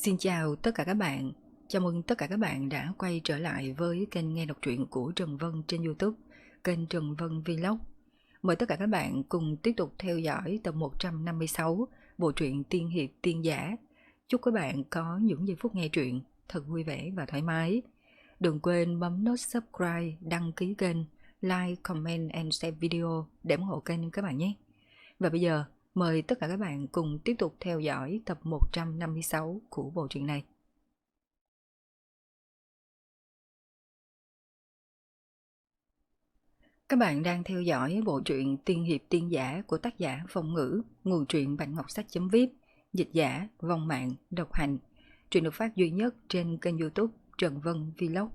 Xin chào tất cả các bạn. Chào mừng tất cả các bạn đã quay trở lại với kênh nghe đọc truyện của Trần Vân trên YouTube, kênh Trần Vân Vlog. Mời tất cả các bạn cùng tiếp tục theo dõi tập 156 bộ truyện Tiên hiệp tiên giả. Chúc các bạn có những giây phút nghe truyện thật vui vẻ và thoải mái. Đừng quên bấm nút subscribe, đăng ký kênh, like, comment and share video để ủng hộ kênh các bạn nhé. Và bây giờ, mời tất cả các bạn cùng tiếp tục theo dõi tập 156 của bộ truyện này. Các bạn đang theo dõi bộ truyện Tiên hiệp tiên giả của tác giả Phong Ngữ, nguồn truyện Bạch Ngọc Sách.vip, dịch giả Vong Mạng, độc hành. Truyện được phát duy nhất trên kênh YouTube Trần Vân Vlog.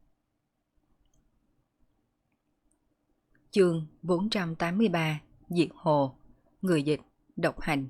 Chương 483, Diệt Hồ, người dịch độc hành.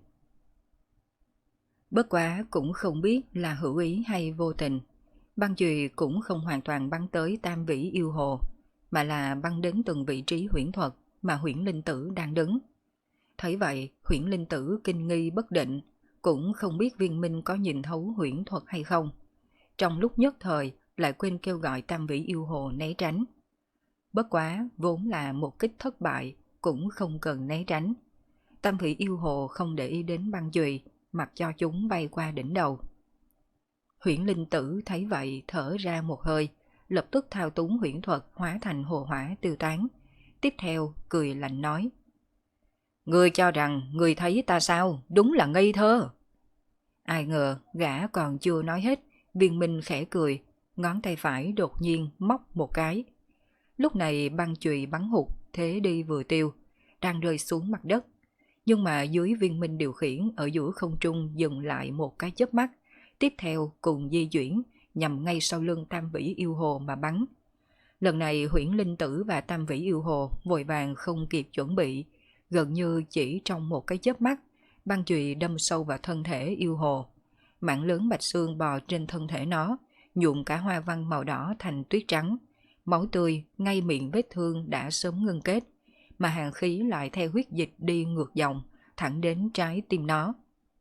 Bất quá cũng không biết là hữu ý hay vô tình. Băng chùy cũng không hoàn toàn bắn tới Tam Vĩ Yêu Hồ, mà là băng đến từng vị trí huyễn thuật mà Huyễn Linh Tử đang đứng. Thấy vậy, Huyễn Linh Tử kinh nghi bất định, cũng không biết Viên Minh có nhìn thấu huyễn thuật hay không. Trong lúc nhất thời lại quên kêu gọi Tam Vĩ Yêu Hồ né tránh. Bất quá vốn là một kích thất bại, cũng không cần né tránh. Tam Vĩ Yêu Hồ không để ý đến băng chùy, mặc cho chúng bay qua đỉnh đầu. Huyễn Linh Tử thấy vậy thở ra một hơi, lập tức thao túng huyễn thuật hóa thành hồ hỏa tiêu tán. Tiếp theo cười lạnh nói: "Ngươi cho rằng ngươi thấy ta sao? Đúng là ngây thơ." Ai ngờ gã còn chưa nói hết, Viên Minh khẽ cười, ngón tay phải đột nhiên móc một cái. Lúc này băng chùy bắn hụt, thế đi vừa tiêu, đang rơi xuống mặt đất. Nhưng mà dưới Viên Minh điều khiển ở giữa không trung dừng lại một cái chớp mắt, tiếp theo cùng di chuyển nhằm ngay sau lưng Tam Vĩ Yêu Hồ mà bắn. Lần này Huyễn Linh Tử và Tam Vĩ Yêu Hồ vội vàng không kịp chuẩn bị, gần như chỉ trong một cái chớp mắt, băng chùy đâm sâu vào thân thể Yêu Hồ. Mảng lớn bạch xương bò trên thân thể nó, nhuộm cả hoa văn màu đỏ thành tuyết trắng. Máu tươi ngay miệng vết thương đã sớm ngưng kết, mà hàn khí lại theo huyết dịch đi ngược dòng, thẳng đến trái tim nó.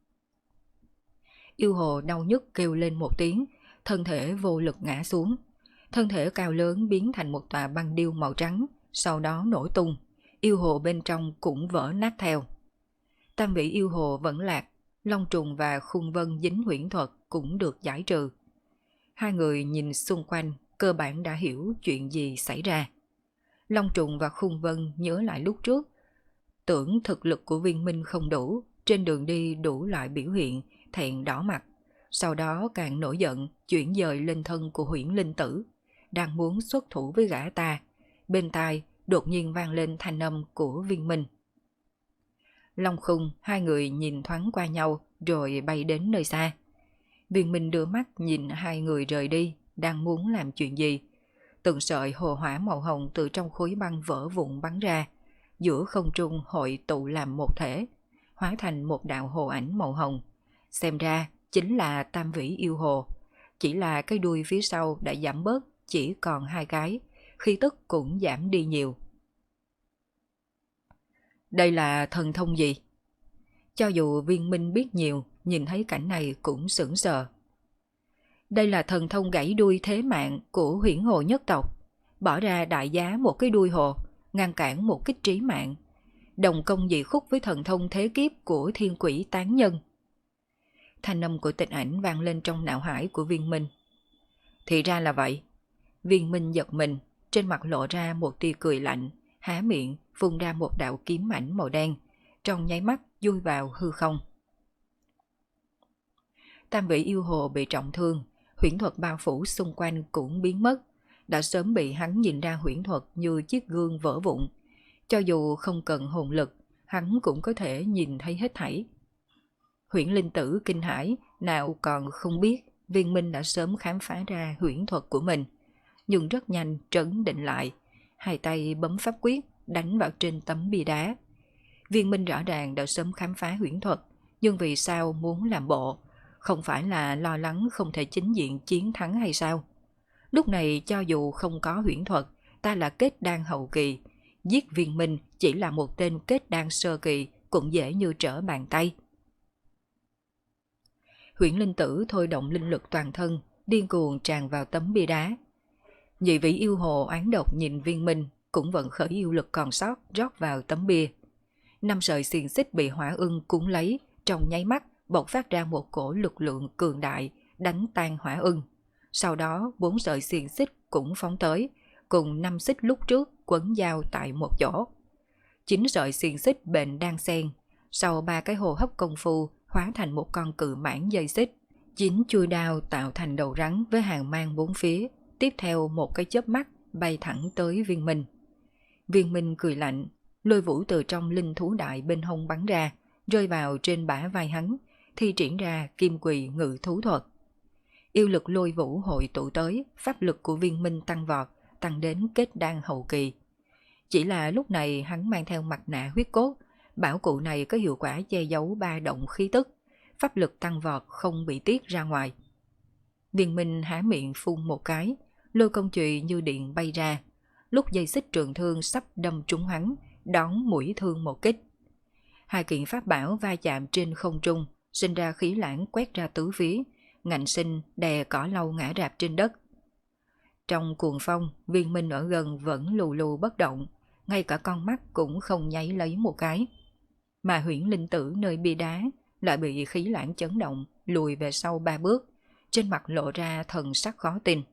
Yêu Hồ đau nhức kêu lên một tiếng, thân thể vô lực ngã xuống. Thân thể cao lớn biến thành một tòa băng điêu màu trắng, sau đó nổ tung. Yêu Hồ bên trong cũng vỡ nát theo. Tam Vĩ Yêu Hồ vẫn lạc, Long Trùng và Khung Vân dính huyễn thuật cũng được giải trừ. Hai người nhìn xung quanh, cơ bản đã hiểu chuyện gì xảy ra. Long Trùng và Khung Vân nhớ lại lúc trước, tưởng thực lực của Viên Minh không đủ, trên đường đi đủ loại biểu hiện, thẹn đỏ mặt. Sau đó càng nổi giận, chuyển dời lên thân của Huyễn Linh Tử, đang muốn xuất thủ với gã ta. Bên tai đột nhiên vang lên thanh âm của Viên Minh. Long Khung, hai người nhìn thoáng qua nhau rồi bay đến nơi xa. Viên Minh đưa mắt nhìn hai người rời đi, đang muốn làm chuyện gì. Từng sợi hồ hỏa màu hồng từ trong khối băng vỡ vụn bắn ra, giữa không trung hội tụ làm một thể, hóa thành một đạo hồ ảnh màu hồng. Xem ra chính là Tam Vĩ Yêu Hồ, chỉ là cái đuôi phía sau đã giảm bớt, chỉ còn hai cái, khí tức cũng giảm đi nhiều. Đây là thần thông gì? Cho dù Viên Minh biết nhiều, nhìn thấy cảnh này cũng sững sờ. Đây là thần thông gãy đuôi thế mạng của Huyễn Hồ nhất tộc, bỏ ra đại giá một cái đuôi hồ, ngăn cản một kích trí mạng, đồng công dị khúc với thần thông thế kiếp của Thiên Quỷ Tán Nhân. Thanh âm của Tịch Ảnh vang lên trong não hải của Viên Minh. Thì ra là vậy. Viên Minh giật mình, trên mặt lộ ra một tia cười lạnh, há miệng phun ra một đạo kiếm ảnh màu đen, trong nháy mắt chui vào hư không. Tam Vĩ Yêu Hồ bị trọng thương, huyễn thuật bao phủ xung quanh cũng biến mất, đã sớm bị hắn nhìn ra huyễn thuật như chiếc gương vỡ vụn. Cho dù không cần hồn lực, hắn cũng có thể nhìn thấy hết thảy. Huyễn Linh Tử kinh hãi, nào còn không biết Viên Minh đã sớm khám phá ra huyễn thuật của mình, nhưng rất nhanh trấn định lại, hai tay bấm pháp quyết đánh vào trên tấm bia đá. Viên Minh rõ ràng đã sớm khám phá huyễn thuật, nhưng vì sao muốn làm bộ? Không phải là lo lắng không thể chính diện chiến thắng hay sao? Lúc này cho dù không có huyễn thuật, ta là kết đan hậu kỳ, giết Viên Minh chỉ là một tên kết đan sơ kỳ cũng dễ như trở bàn tay. Huyễn Linh Tử thôi động linh lực toàn thân, điên cuồng tràn vào tấm bia đá. Nhị vị yêu hồ oán độc nhìn Viên Minh, cũng vẫn khởi yêu lực còn sót rót vào tấm bia. 5 sợi xiềng xích bị hỏa ưng cuốn lấy, trong nháy mắt bộc phát ra một cổ lực lượng cường đại, đánh tan hỏa ưng. Sau đó 4 sợi xiềng xích cũng phóng tới, cùng 5 xích lúc trước quấn giao tại một chỗ. 9 sợi xiềng xích bền đan xen, sau 3 cái hô hấp công phu hóa thành một con cự mãng dây xích. 9 chui đao tạo thành đầu rắn với hàng mang 4 phía, tiếp theo một cái chớp mắt bay thẳng tới Viên Minh. Viên Minh cười lạnh, lôi vũ từ trong linh thú đại bên hông bắn ra, rơi vào trên bả vai hắn, thi triển ra kim quỳ ngự thú thuật. Yêu lực lôi vũ hội tụ tới, pháp lực của Viên Minh tăng vọt, tăng đến kết đan hậu kỳ. Chỉ là lúc này hắn mang theo mặt nạ huyết cốt, bảo cụ này có hiệu quả che giấu ba động khí tức, pháp lực tăng vọt không bị tiết ra ngoài. Viên Minh há miệng phun một cái, lôi công chùy như điện bay ra, lúc dây xích trường thương sắp đâm trúng hắn, đón mũi thương một kích. Hai kiện pháp bảo va chạm trên không trung, sinh ra khí lãng quét ra tứ phía, ngạnh sinh đè cỏ lau ngã rạp trên đất. Trong cuồng phong, Viên Minh ở gần vẫn lù lù bất động, ngay cả con mắt cũng không nháy lấy một cái. Mà Huyễn Linh Tử nơi bia đá lại bị khí lãng chấn động, lùi về sau 3 bước, trên mặt lộ ra thần sắc khó tin.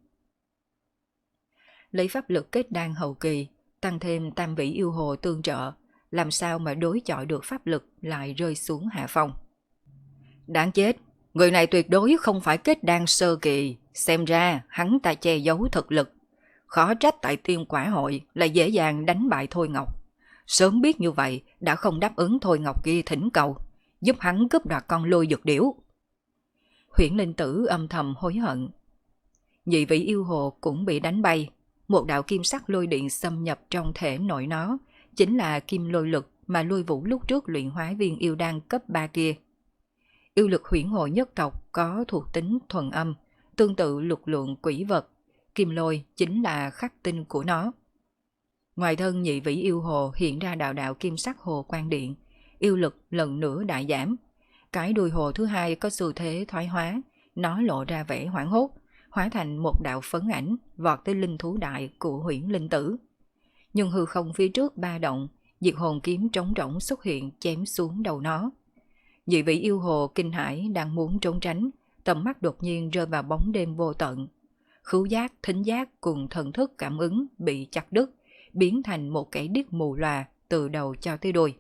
Lấy pháp lực kết đan hậu kỳ, tăng thêm tam vĩ yêu hồ tương trợ, làm sao mà đối chọi được pháp lực lại rơi xuống hạ phong. Đáng chết, người này tuyệt đối không phải kết đan sơ kỳ, xem ra hắn ta che giấu thực lực. Khó trách tại Tiên Quả Hội là dễ dàng đánh bại Thôi Ngọc. Sớm biết như vậy đã không đáp ứng Thôi Ngọc kia thỉnh cầu, giúp hắn cướp đoạt con lôi dược điểu. Huyễn Linh Tử âm thầm hối hận. Nhị vị yêu hồ cũng bị đánh bay, một đạo kim sắc lôi điện xâm nhập trong thể nội nó, chính là kim lôi lực mà lôi vũ lúc trước luyện hóa viên yêu đan cấp 3 kia. Yêu lực huyễn hồ nhất tộc có thuộc tính thuần âm, tương tự lực lượng quỷ vật, kim lôi chính là khắc tinh của nó. Ngoài thân nhị vĩ yêu hồ hiện ra đạo đạo kim sắc hồ quang điện, yêu lực lần nữa đại giảm. Cái đuôi hồ thứ hai có xu thế thoái hóa, nó lộ ra vẻ hoảng hốt, hóa thành một đạo phấn ảnh vọt tới linh thú đại của Huyễn Linh Tử. Nhưng hư không phía trước ba động, diệt hồn kiếm trống rỗng xuất hiện chém xuống đầu nó. Nhị vị yêu hồ kinh hãi đang muốn trốn tránh, tầm mắt đột nhiên rơi vào bóng đêm vô tận. Khứu giác, thính giác cùng thần thức cảm ứng bị chặt đứt, biến thành một kẻ điếc mù lòa từ đầu cho tới đuôi.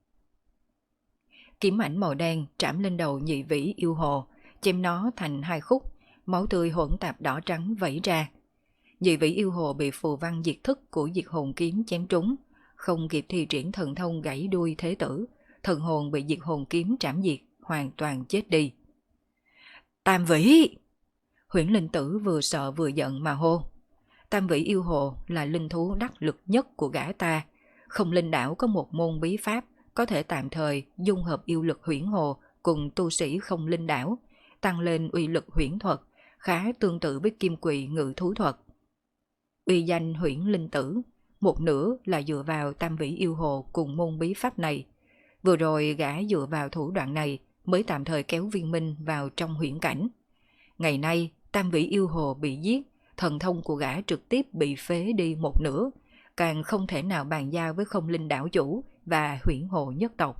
Kiếm ảnh màu đen trảm lên đầu nhị vĩ yêu hồ, chém nó thành 2 khúc, máu tươi hỗn tạp đỏ trắng vẩy ra. Nhị vĩ yêu hồ bị phù văn diệt thức của diệt hồn kiếm chém trúng, không kịp thi triển thần thông gãy đuôi thế tử, thần hồn bị diệt hồn kiếm trảm diệt, hoàn toàn chết đi. Tam vĩ! Huyễn Linh Tử vừa sợ vừa giận mà hô. Tam vĩ yêu hồ là linh thú đắc lực nhất của gã ta, không linh đảo có một môn bí pháp có thể tạm thời dung hợp yêu lực huyễn hồ cùng tu sĩ không linh đảo, tăng lên uy lực huyễn thuật, khá tương tự với kim quỳ ngự thú thuật. Uy danh Huyễn Linh Tử, một nửa là dựa vào tam vĩ yêu hồ cùng môn bí pháp này. Vừa rồi gã dựa vào thủ đoạn này mới tạm thời kéo Viên Minh vào trong huyễn cảnh. Ngày nay, tam vĩ yêu hồ bị giết, thần thông của gã trực tiếp bị phế đi một nửa, càng không thể nào bàn giao với không linh đảo chủ và huyễn hồ nhất tộc.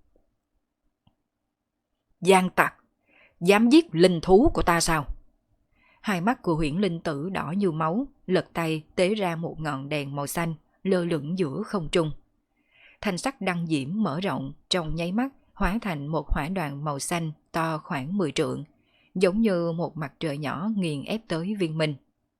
Gian tặc! Dám giết linh thú của ta sao? Hai mắt của Huyễn Linh Tử đỏ như máu, lật tay tế ra một ngọn đèn màu xanh, lơ lửng giữa không trung. Thanh sắc đăng diễm mở rộng, trong nháy mắt hóa thành một hỏa đoàn màu xanh to khoảng 10 trượng, giống như một mặt trời nhỏ nghiền ép tới Viên Minh.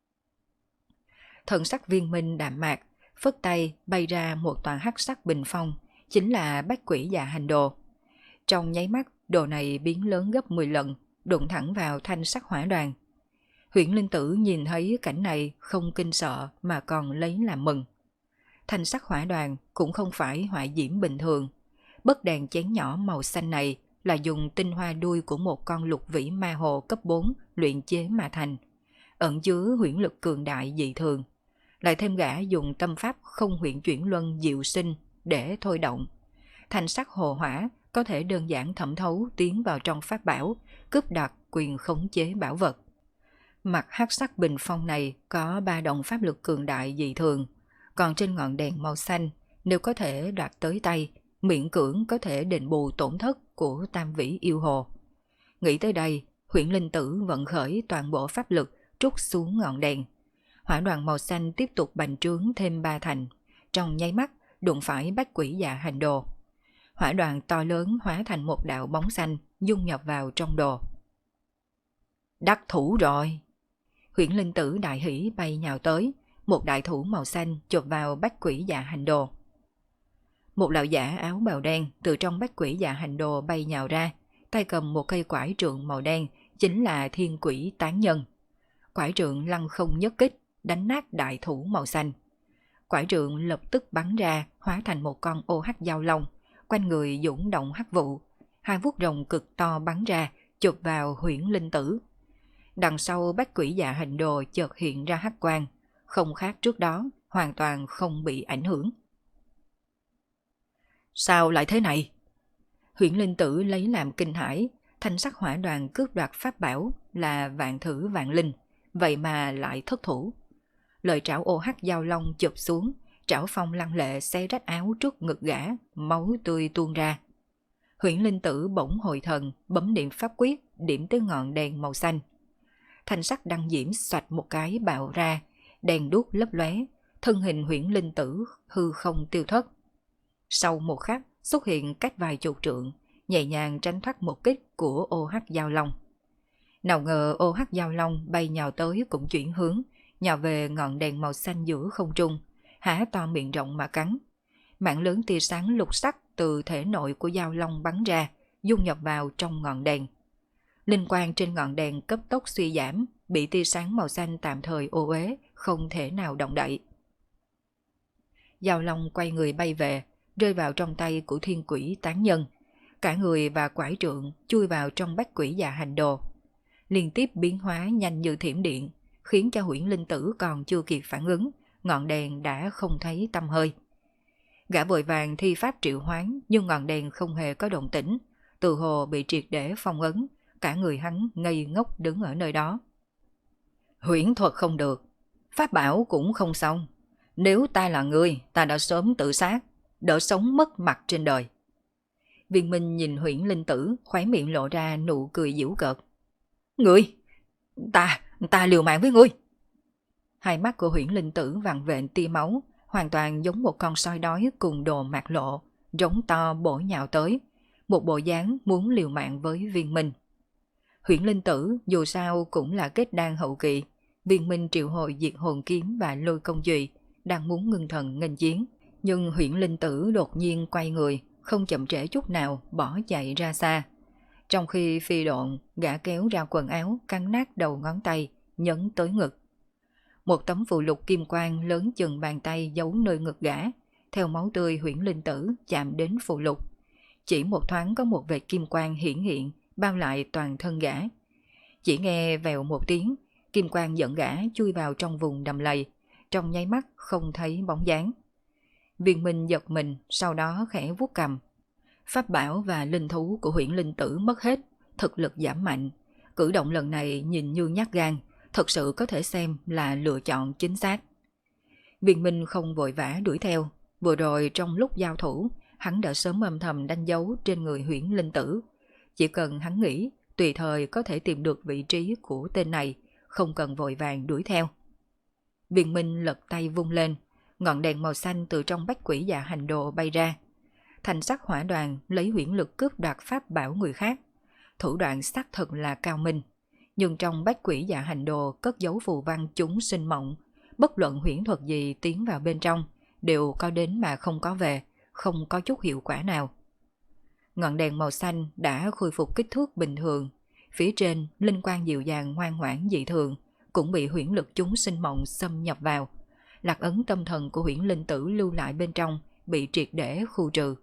Thần sắc Viên Minh đạm mạc, phất tay bay ra một toàn hắc sắc bình phong, chính là bách quỷ dạ hành đồ. Trong nháy mắt, đồ này biến lớn gấp 10 lần, đụng thẳng vào thanh sắc hỏa đoàn. Huyễn Linh Tử nhìn thấy cảnh này không kinh sợ mà còn lấy làm mừng. Thanh sắc hỏa đoàn cũng không phải hỏa diễm bình thường. Bất đèn chén nhỏ màu xanh này là dùng tinh hoa đuôi của một con lục vĩ ma hồ cấp 4 luyện chế mà thành, ẩn chứa huyễn lực cường đại dị thường. Lại thêm gã dùng tâm pháp không huyễn chuyển luân diệu sinh để thôi động. Thanh sắc hồ hỏa có thể đơn giản thẩm thấu tiến vào trong pháp bảo, cướp đoạt quyền khống chế bảo vật. Mặt hắc sắc bình phong này có 3 động pháp lực cường đại dị thường, còn trên ngọn đèn màu xanh, nếu có thể đoạt tới tay, miễn cưỡng có thể đền bù tổn thất của tam vĩ yêu hồ. Nghĩ tới đây, Huyễn Linh Tử vận khởi toàn bộ pháp lực trút xuống ngọn đèn. Hỏa đoàn màu xanh tiếp tục bành trướng thêm 3 thành, trong nháy mắt đụng phải bách quỷ dạ hành đồ. Hỏa đoàn to lớn hóa thành một đạo bóng xanh dung nhập vào trong đồ. Đắc thủ rồi! Huyễn Linh Tử đại hỉ bay nhào tới, một đại thủ màu xanh chộp vào bách quỷ dạ hành đồ. Một lão giả áo bào đen từ trong bách quỷ dạ hành đồ bay nhào ra, tay cầm một cây quải trượng màu đen, chính là thiên quỷ tán nhân. Quải trượng lăng không nhất kích, đánh nát đại thủ màu xanh. Quải trượng lập tức bắn ra, hóa thành một con ô hắc giao long, quanh người dũng động hắc vụ. Hai vuốt rồng cực to bắn ra, chụp vào Huyễn Linh Tử. Đằng sau bách quỷ dạ hành đồ chợt hiện ra hắc quang, không khác trước đó, hoàn toàn không bị ảnh hưởng. Sao lại thế này? Huyễn Linh Tử lấy làm kinh hãi, thanh sắc hỏa đoàn cướp đoạt pháp bảo là vạn thử vạn linh, vậy mà lại thất thủ. Lợi trảo ô hắc giao long chụp xuống, trảo phong lăng lệ xé rách áo trước ngực gã, máu tươi tuôn ra. Huyễn Linh Tử bỗng hồi thần, bấm niệm pháp quyết, điểm tới ngọn đèn màu xanh. Thanh sắc đăng diễm xoạch một cái bạo ra, đèn đuốc lấp lóe, thân hình Huyễn Linh Tử hư không tiêu thất. Sau một khắc xuất hiện cách vài chục trượng, nhẹ nhàng tránh thoát một kích của ô hắc giao long. Nào ngờ ô hắc giao long bay nhào tới cũng chuyển hướng, nhào về ngọn đèn màu xanh giữa không trung, há to miệng rộng mà cắn. Mảng lớn tia sáng lục sắc từ thể nội của giao long bắn ra, dung nhập vào trong ngọn đèn. Linh quang trên ngọn đèn cấp tốc suy giảm, bị tia sáng màu xanh tạm thời ô uế, không thể nào động đậy. Giao long quay người bay về, rơi vào trong tay của thiên quỷ tán nhân. Cả người và quải trượng chui vào trong bách quỷ dạ hành đồ. Liên tiếp biến hóa nhanh như thiểm điện, khiến cho Huyễn Linh Tử còn chưa kịp phản ứng, ngọn đèn đã không thấy tăm hơi. Gã vội vàng thi pháp triệu hoán, nhưng ngọn đèn không hề có động tĩnh, từ hồ bị triệt để phong ấn, cả người hắn ngây ngốc đứng ở nơi đó. Huyễn thuật không được, pháp bảo cũng không xong. Nếu ta là người, ta đã sớm tự sát, đỡ sống mất mặt trên đời. Viên Minh nhìn Huyễn Linh Tử, khóe miệng lộ ra nụ cười giễu cợt. Ngươi! Ta liều mạng với ngươi! Hai mắt của Huyễn Linh Tử vằn vện tia máu, hoàn toàn giống một con sói đói cùng đồ mạc lộ, rống to bổ nhào tới, một bộ dáng muốn liều mạng với Viên Minh. Huyễn Linh Tử dù sao cũng là kết đan hậu kỳ, Viên Minh triệu hồi diệt hồn kiếm và lôi công duy, đang muốn ngưng thần nghênh chiến, nhưng Huyễn Linh Tử đột nhiên quay người, không chậm trễ chút nào bỏ chạy ra xa. Trong khi phi độn, gã kéo ra quần áo, cắn nát đầu ngón tay, nhấn tới ngực. Một tấm phù lục kim quang lớn chừng bàn tay giấu nơi ngực gã, theo máu tươi Huyễn Linh Tử chạm đến phù lục. Chỉ một thoáng có một vệt kim quang hiển hiện, bao lại toàn thân gã. Chỉ nghe vèo một tiếng, kim quang dẫn gã chui vào trong vùng đầm lầy, trong nháy mắt không thấy bóng dáng. Viên Minh giật mình, sau đó khẽ vuốt cầm. Pháp bảo và linh thú của Huyễn Linh Tử mất hết, thực lực giảm mạnh. Cử động lần này nhìn như nhát gan, thật sự có thể xem là lựa chọn chính xác. Viên Minh không vội vã đuổi theo, vừa rồi trong lúc giao thủ, hắn đã sớm âm thầm đánh dấu trên người Huyễn Linh Tử. Chỉ cần hắn nghĩ, tùy thời có thể tìm được vị trí của tên này, không cần vội vàng đuổi theo. Viên Minh lật tay vung lên, ngọn đèn màu xanh từ trong bách quỷ dạ hành đồ bay ra. Thành sắc hỏa đoàn lấy huyễn lực cướp đoạt pháp bảo người khác. Thủ đoạn xác thực là cao minh. Nhưng trong bách quỷ dạ hành đồ cất giấu phù văn chúng sinh mộng. Bất luận huyễn thuật gì tiến vào bên trong, đều có đến mà không có về, không có chút hiệu quả nào. Ngọn đèn màu xanh đã khôi phục kích thước bình thường. Phía trên, linh quang dịu dàng ngoan ngoãn dị thường, cũng bị huyễn lực chúng sinh mộng xâm nhập vào. Lạc ấn tâm thần của Huyễn Linh Tử lưu lại bên trong bị triệt để khu trừ.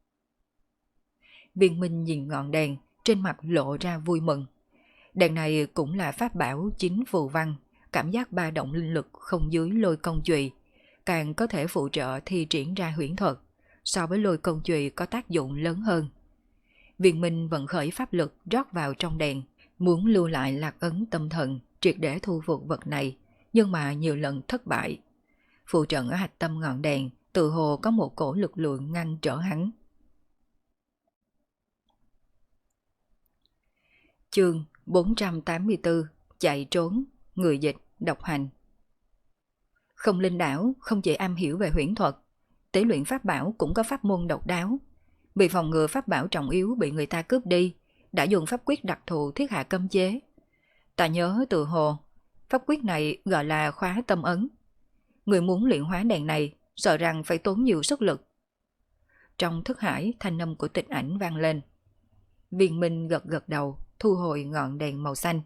Viên Minh nhìn ngọn đèn, trên mặt lộ ra vui mừng. Đèn này cũng là pháp bảo chính phù văn, cảm giác ba động linh lực không dưới lôi công chùy, càng có thể phụ trợ thi triển ra huyễn thuật, so với lôi công chùy có tác dụng lớn hơn. Viên Minh vận khởi pháp lực rót vào trong đèn, muốn lưu lại lạc ấn tâm thần, triệt để thu phục vật này, nhưng mà nhiều lần thất bại. Phù trận ở hạch tâm ngọn đèn, tự hồ có một cổ lực lượng ngăn trở hắn. Chương 484: Chạy trốn, người dịch, độc hành. Không Linh đảo không chỉ am hiểu về huyễn thuật, tế luyện pháp bảo cũng có pháp môn độc đáo. Vì phòng ngừa pháp bảo trọng yếu bị người ta cướp đi, đã dùng pháp quyết đặc thù thiết hạ cấm chế. Ta nhớ tự hồ, pháp quyết này gọi là khóa tâm ấn. Người muốn luyện hóa đèn này, sợ rằng phải tốn nhiều sức lực. Trong thức hải, thanh âm của Tịch Ảnh vang lên. Viên Minh gật gật đầu, thu hồi ngọn đèn màu xanh.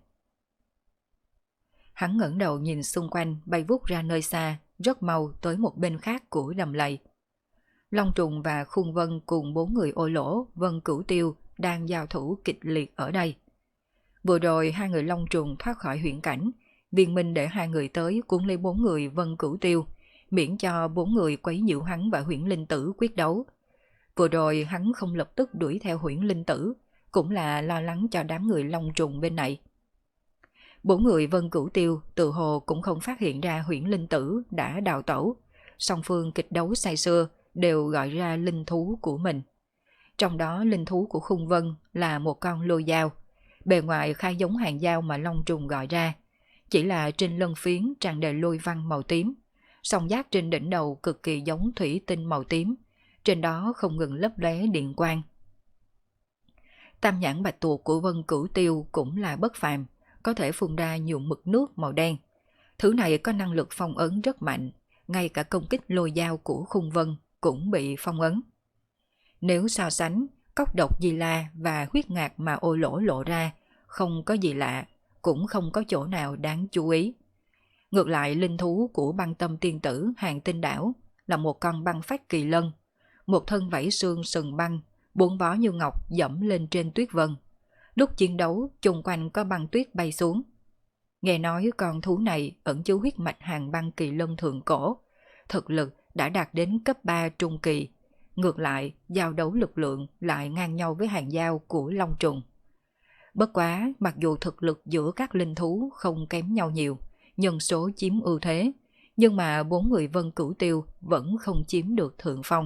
Hắn ngẩng đầu nhìn xung quanh, bay vút ra nơi xa, rất mau tới một bên khác của đầm lầy. Long Trùng và Khung Vân cùng 4 người Ô Lỗ, Vân Cửu Tiêu đang giao thủ kịch liệt ở đây. Vừa rồi 2 người Long Trùng thoát khỏi huyễn cảnh, Viên Minh để 2 người tới cuốn lấy 4 người Vân Cửu Tiêu, miễn cho 4 người quấy nhiễu hắn và Huyễn Linh Tử quyết đấu. Vừa rồi hắn không lập tức đuổi theo Huyễn Linh Tử, cũng là lo lắng cho đám người Long Trùng bên này. 4 người Vân Cửu Tiêu tự hồ cũng không phát hiện ra Huyễn Linh Tử đã đào tẩu. Song phương kịch đấu say sưa đều gọi ra linh thú của mình. Trong đó linh thú của Khung Vân là một con lôi dao, bề ngoài khá giống hàng dao mà Long Trùng gọi ra, chỉ là trên lân phiến tràn đầy lôi văn màu tím, song giác trên đỉnh đầu cực kỳ giống thủy tinh màu tím, trên đó không ngừng lấp lóe điện quang. Tam nhãn bạch tuộc của Vân Cửu Tiêu cũng là bất phàm, có thể phun ra nhiều mực nước màu đen. Thứ này có năng lực phong ấn rất mạnh, ngay cả công kích lôi dao của Khung Vân cũng bị phong ấn. Nếu so sánh, cốc độc Di La và huyết ngạc mà Ô Lỗ lộ ra không có gì lạ, cũng không có chỗ nào đáng chú ý. Ngược lại linh thú của Băng Tâm Tiên Tử Hàng Tinh Đảo là một con băng phách kỳ lân, một thân vảy xương sừng băng, 4 vó như ngọc dẫm lên trên tuyết vân. Lúc chiến đấu, chung quanh có băng tuyết bay xuống. Nghe nói con thú này ẩn chứa huyết mạch hàng băng kỳ lân thượng cổ, thực lực đã đạt đến cấp 3 trung kỳ. Ngược lại, giao đấu lực lượng lại ngang nhau với hàng dao của Long Trùng. Bất quá, mặc dù thực lực giữa các linh thú không kém nhau nhiều, nhân số chiếm ưu thế, nhưng mà 4 người Vân Cửu Tiêu vẫn không chiếm được thượng phong.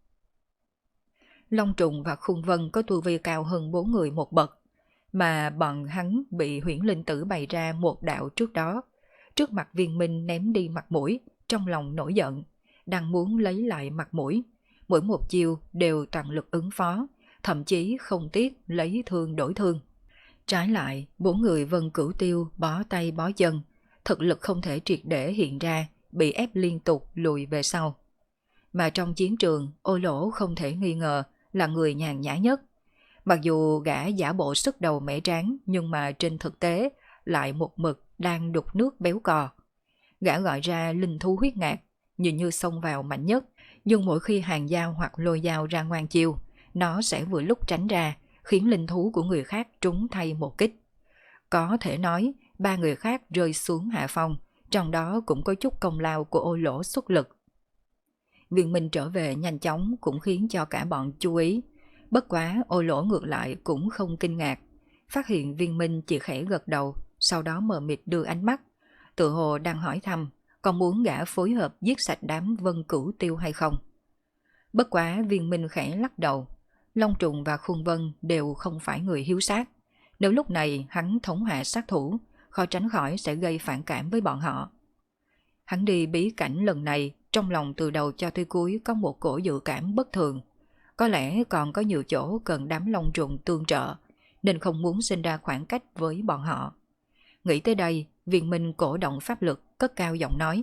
Long Trùng và Khung Vân có tu vi cao hơn 4 người một bậc, mà bọn hắn bị Huyễn Linh Tử bày ra một đạo trước đó. Trước mặt Viên Minh ném đi mặt mũi, trong lòng nổi giận, đang muốn lấy lại mặt mũi. Mỗi một chiêu đều toàn lực ứng phó, thậm chí không tiếc lấy thương đổi thương. Trái lại, 4 người Vân Cửu Tiêu bó tay bó chân, thực lực không thể triệt để hiện ra, bị ép liên tục lùi về sau. Mà trong chiến trường, Ô Lỗ không thể nghi ngờ là người nhàn nhã nhất. Mặc dù gã giả bộ sức đầu mẻ tráng, nhưng mà trên thực tế lại một mực đang đục nước béo cò. Gã gọi ra linh thú huyết ngạc, nhìn như xông vào mạnh nhất, nhưng mỗi khi hàng dao hoặc lôi dao ra ngoan chiêu, nó sẽ vừa lúc tránh ra, khiến linh thú của người khác trúng thay một kích. Có thể nói, 3 người khác rơi xuống hạ phong, trong đó cũng có chút công lao của Ô Lỗ xuất lực. Viên Minh trở về nhanh chóng cũng khiến cho cả bọn chú ý. Bất quá Ô Lỗ ngược lại cũng không kinh ngạc, phát hiện Viên Minh chỉ khẽ gật đầu, sau đó mờ mịt đưa ánh mắt, tự hồ đang hỏi thăm còn muốn gã phối hợp giết sạch đám Vân Cửu Tiêu hay không. Bất quá Viên Minh khẽ lắc đầu, Long Trùng và Khung Vân đều không phải người hiếu sát, nếu lúc này hắn thống hạ sát thủ, khó tránh khỏi sẽ gây phản cảm với bọn họ. Hắn đi bí cảnh lần này, trong lòng từ đầu cho tới cuối có một cổ dự cảm bất thường, có lẽ còn có nhiều chỗ cần đám Long Trùng tương trợ, nên không muốn sinh ra khoảng cách với bọn họ. Nghĩ tới đây, Viên Minh cổ động pháp lực, cất cao giọng nói: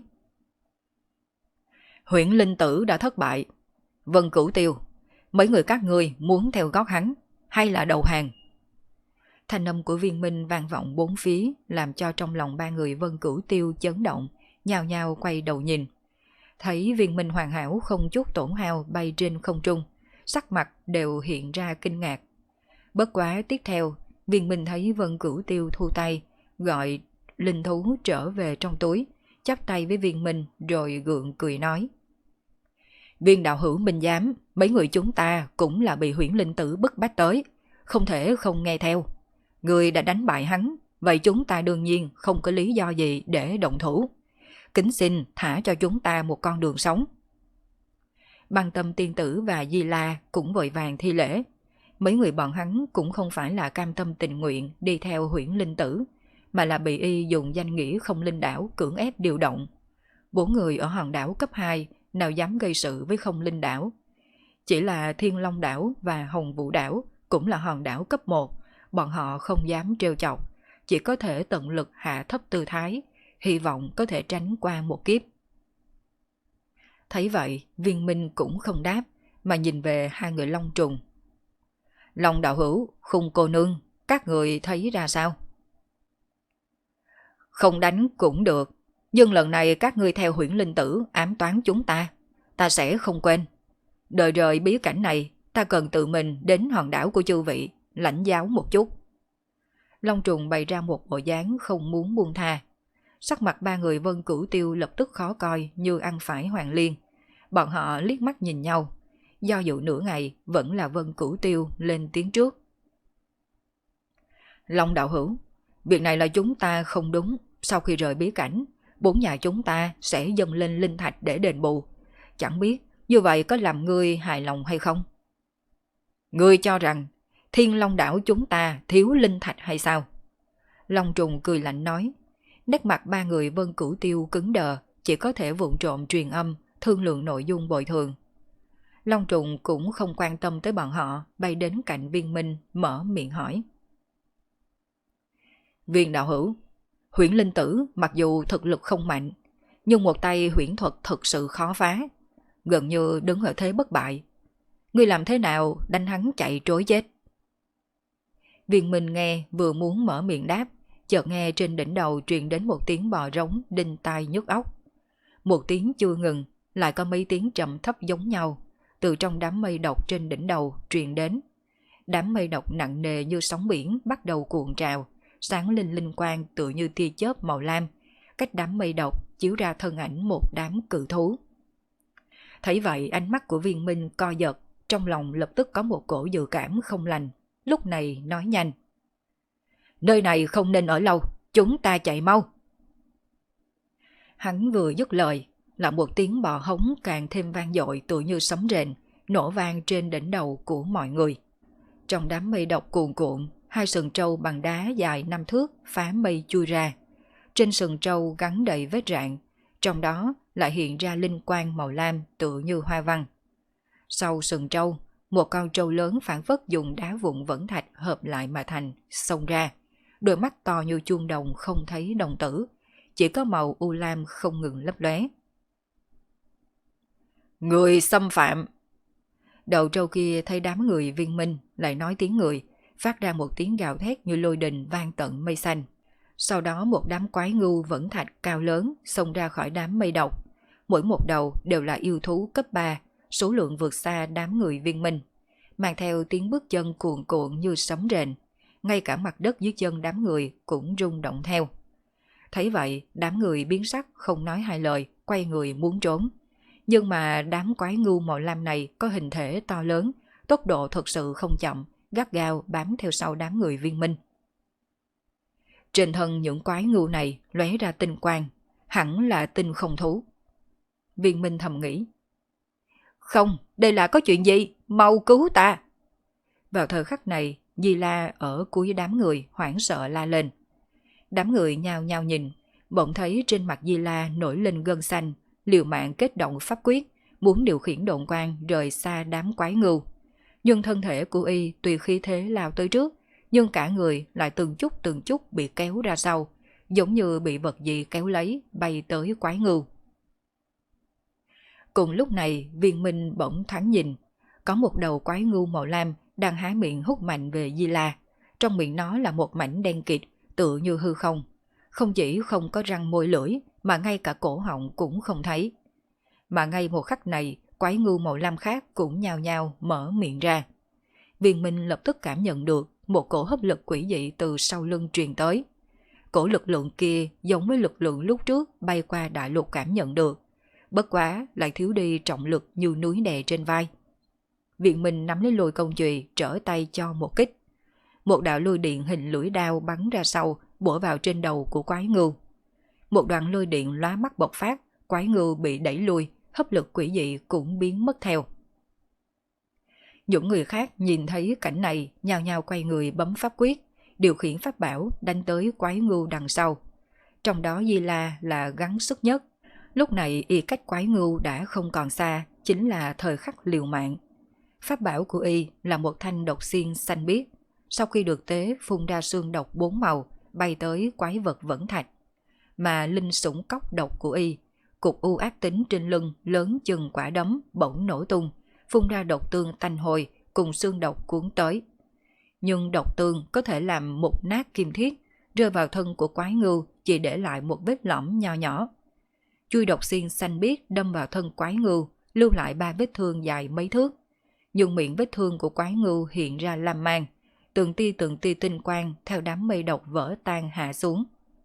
Huyễn Linh Tử đã thất bại. Vân Cửu Tiêu, mấy người các ngươi muốn theo gót hắn, hay là đầu hàng? Thanh âm của Viên Minh vang vọng bốn phía, làm cho trong lòng 3 người Vân Cửu Tiêu chấn động, nhao nhao quay đầu nhìn. Thấy Viên Minh hoàn hảo không chút tổn hao bay trên không trung, sắc mặt đều hiện ra kinh ngạc. Bất quá tiếp theo, Viên Minh thấy Vân Cửu Tiêu thu tay, gọi linh thú trở về trong túi, chắp tay với Viên Minh rồi gượng cười nói: Viên đạo hữu minh giám, mấy người chúng ta cũng là bị Huyễn Linh Tử bức bách tới, không thể không nghe theo. Ngươi đã đánh bại hắn, vậy chúng ta đương nhiên không có lý do gì để động thủ. Kính xin thả cho chúng ta một con đường sống. Băng Tâm tiên tử và Di La cũng vội vàng thi lễ. Mấy người bọn hắn cũng không phải là cam tâm tình nguyện đi theo Huyễn Linh Tử, mà là bị y dùng danh nghĩa Không Linh Đảo cưỡng ép điều động. 4 người ở hòn đảo cấp 2 nào dám gây sự với Không Linh Đảo. Chỉ là Thiên Long Đảo và Hồng Vũ Đảo cũng là hòn đảo cấp 1, bọn họ không dám trêu chọc, chỉ có thể tận lực hạ thấp tư thái, hy vọng có thể tránh qua một kiếp. Thấy vậy, Viên Minh cũng không đáp, mà nhìn về hai người Long Trùng. Long đạo hữu, Khung cô nương, các người thấy ra sao? Không đánh cũng được, nhưng lần này các ngươi theo Huyễn Linh Tử ám toán chúng ta sẽ không quên. Đợi rời bí cảnh này, ta cần tự mình đến hòn đảo của chư vị, lãnh giáo một chút. Long Trùng bày ra một bộ dáng không muốn buông tha. Sắc mặt ba người Vân Cửu Tiêu lập tức khó coi như ăn phải Hoàng Liên. Bọn họ liếc mắt nhìn nhau. Do dự nửa ngày vẫn là Vân Cửu Tiêu lên tiếng trước. Long đạo hữu, việc này là chúng ta không đúng. Sau khi rời bí cảnh, 4 nhà chúng ta sẽ dâng lên linh thạch để đền bù. Chẳng biết như vậy có làm ngươi hài lòng hay không? Ngươi cho rằng Thiên Long đảo chúng ta thiếu linh thạch hay sao? Long Trùng cười lạnh nói. Nét mặt ba người Vân Cửu Tiêu cứng đờ, chỉ có thể vụng trộm truyền âm, thương lượng nội dung bồi thường. Long Trùng cũng không quan tâm tới bọn họ, bay đến cạnh Viên Minh, mở miệng hỏi. Viên đạo hữu, Huyễn Linh Tử mặc dù thực lực không mạnh, nhưng một tay huyễn thuật thực sự khó phá, gần như đứng ở thế bất bại. Ngươi làm thế nào đánh hắn chạy trối chết? Viên Minh nghe vừa muốn mở miệng đáp, chợt nghe trên đỉnh đầu truyền đến một tiếng bò rống đinh tai nhức óc. Một tiếng chưa ngừng, lại có mấy tiếng trầm thấp giống nhau, từ trong đám mây độc trên đỉnh đầu truyền đến. Đám mây độc nặng nề như sóng biển bắt đầu cuộn trào, sáng lên linh quang tựa như tia chớp màu lam. Cách đám mây độc chiếu ra thân ảnh một đám cự thú. Thấy vậy ánh mắt của Viên Minh co giật, trong lòng lập tức có một cổ dự cảm không lành, lúc này nói nhanh. Nơi này không nên ở lâu, chúng ta chạy mau. Hắn vừa dứt lời, là một tiếng bò hống càng thêm vang dội tựa như sấm rền, nổ vang trên đỉnh đầu của mọi người. Trong đám mây độc cuồn cuộn, 2 sừng trâu bằng đá dài 5 thước phá mây chui ra. Trên sừng trâu gắn đầy vết rạn, trong đó lại hiện ra linh quang màu lam tựa như hoa văn. Sau sừng trâu, một con trâu lớn phản phất dùng đá vụn vẫn thạch hợp lại mà thành, xông ra. Đôi mắt to như chuông đồng không thấy đồng tử, chỉ có màu u lam không ngừng lấp lóe. Người xâm phạm! Đầu trâu kia thấy đám người Viên Minh lại nói tiếng người, phát ra một tiếng gào thét như lôi đình vang tận mây xanh. Sau đó một đám quái ngưu vẫn thạch cao lớn xông ra khỏi đám mây độc. Mỗi một đầu đều là yêu thú cấp 3, số lượng vượt xa đám người Viên Minh, mang theo tiếng bước chân cuồn cuộn như sấm rền. Ngay cả mặt đất dưới chân đám người cũng rung động theo. Thấy vậy, đám người biến sắc không nói hai lời, quay người muốn trốn. Nhưng mà đám quái ngưu màu lam này có hình thể to lớn, tốc độ thật sự không chậm, gắt gao bám theo sau đám người Viên Minh. Trên thân những quái ngưu này lóe ra tinh quang, hẳn là tinh không thú. Viên Minh thầm nghĩ. Không, đây là có chuyện gì? Mau cứu ta! Vào thời khắc này, Di La ở cuối đám người hoảng sợ la lên. Đám người nhao nhao nhìn, bỗng thấy trên mặt Di La nổi lên gân xanh, liều mạng kết động pháp quyết, muốn điều khiển độn quang rời xa đám quái ngưu. Nhưng thân thể của y tuy khí thế lao tới trước, nhưng cả người lại từng chút bị kéo ra sau, giống như bị vật gì kéo lấy bay tới quái ngưu. Cùng lúc này, Viên Minh bỗng thoáng nhìn, có một đầu quái ngưu màu lam đang há miệng hút mạnh về Di La. Trong miệng nó là một mảnh đen kịt, tựa như hư không. Không chỉ không có răng môi lưỡi, mà ngay cả cổ họng cũng không thấy. Mà ngay một khắc này, quái ngưu màu lam khác cũng nhao nhao mở miệng ra. Viên Minh lập tức cảm nhận được một cổ hấp lực quỷ dị từ sau lưng truyền tới. Cổ lực lượng kia giống với lực lượng lúc trước bay qua đại lục cảm nhận được, bất quá lại thiếu đi trọng lực như núi đè trên vai. Viên Minh nắm lấy lôi công chùy trở tay cho một kích, một đạo lôi điện hình lưỡi đao bắn ra sau, bổ vào trên đầu của quái ngưu. Một đoạn lôi điện lóa mắt bộc phát, quái ngưu bị đẩy lui, hấp lực quỷ dị cũng biến mất theo. Những người khác nhìn thấy cảnh này nhao nhao quay người bấm pháp quyết, điều khiển pháp bảo đánh tới quái ngưu đằng sau. Trong đó Di La là gắng sức nhất. Lúc này y cách quái ngưu đã không còn xa, chính là thời khắc liều mạng. Pháp bảo của y là một thanh độc xiên xanh biếc, sau khi được tế phun ra xương độc 4 màu, bay tới quái vật vẫn thạch. Mà linh sủng cốc độc của y, cục u ác tính trên lưng lớn chừng quả đấm bỗng nổ tung, phun ra độc tương tanh hôi cùng xương độc cuốn tới. Nhưng độc tương có thể làm mục nát kim thiết, rơi vào thân của quái ngưu chỉ để lại một vết lõm nho nhỏ. Chui độc xiên xanh biếc đâm vào thân quái ngưu, lưu lại 3 vết thương dài mấy thước. Nhưng miệng vết thương của quái ngưu hiện ra lam mang, từng tia tinh quang theo đám mây độc vỡ tan hạ xuống.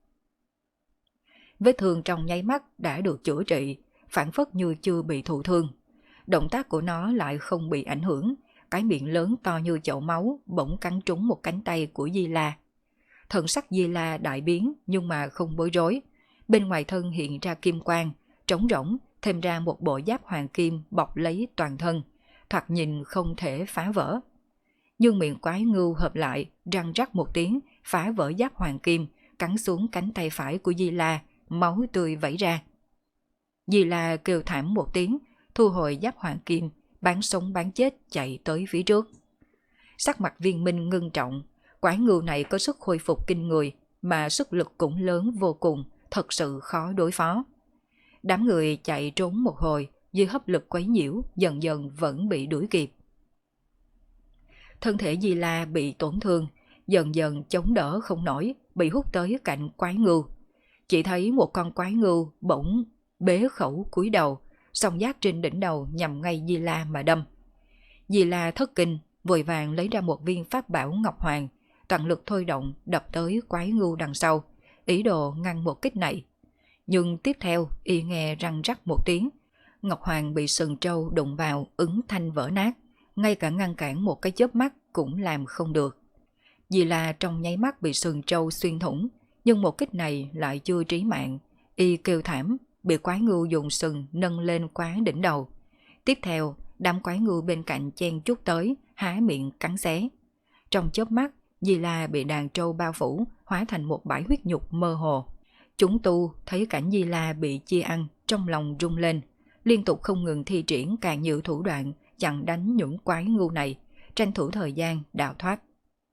Vết thương trong nháy mắt đã được chữa trị, phản phất như chưa bị thụ thương. Động tác của nó lại không bị ảnh hưởng, cái miệng lớn to như chậu máu bỗng cắn trúng một cánh tay của Di La. Thần sắc Di La đại biến nhưng mà không bối rối. Bên ngoài thân hiện ra kim quang, trống rỗng, thêm ra một bộ giáp hoàng kim bọc lấy toàn thân, thoạt nhìn không thể phá vỡ. Nhưng miệng quái ngưu hợp lại, răng rắc một tiếng, phá vỡ giáp hoàng kim, cắn xuống cánh tay phải của Di La, máu tươi vẩy ra. Di La kêu thảm một tiếng, thu hồi giáp hoàng kim, bán sống bán chết chạy tới phía trước. Sắc mặt Viên Minh ngưng trọng, quái ngưu này có sức hồi phục kinh người, mà sức lực cũng lớn vô cùng, thật sự khó đối phó. Đám người chạy trốn một hồi, dưới hấp lực quấy nhiễu, dần dần vẫn bị đuổi kịp. Thân thể Di La bị tổn thương, dần dần chống đỡ không nổi, bị hút tới cạnh quái ngưu. Chỉ thấy một con quái ngưu bỗng bế khẩu cúi đầu, song giác trên đỉnh đầu nhằm ngay Di La mà đâm. Di La thất kinh, vội vàng lấy ra một viên pháp bảo Ngọc Hoàng, toàn lực thôi động đập tới quái ngưu đằng sau, ý đồ ngăn một kích này. Nhưng tiếp theo y nghe răng rắc một tiếng, Ngọc Hoàng bị sừng trâu đụng vào ứng thanh vỡ nát, ngay cả ngăn cản một cái chớp mắt cũng làm không được. Di La trong nháy mắt bị sừng trâu xuyên thủng, nhưng một kích này lại chưa trí mạng, y kêu thảm, bị quái ngưu dùng sừng nâng lên quá đỉnh đầu. Tiếp theo, đám quái ngưu bên cạnh chen chúc tới, há miệng cắn xé. Trong chớp mắt, Di La bị đàn trâu bao phủ, hóa thành một bãi huyết nhục mơ hồ. Chúng tu thấy cảnh Di La bị chia ăn, trong lòng rung lên, liên tục không ngừng thi triển càng nhiều thủ đoạn chặn đánh những quái ngưu này, tranh thủ thời gian đào thoát.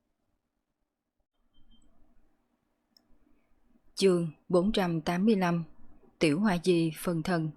Chương 485 Tiểu Hoa Di phân thân.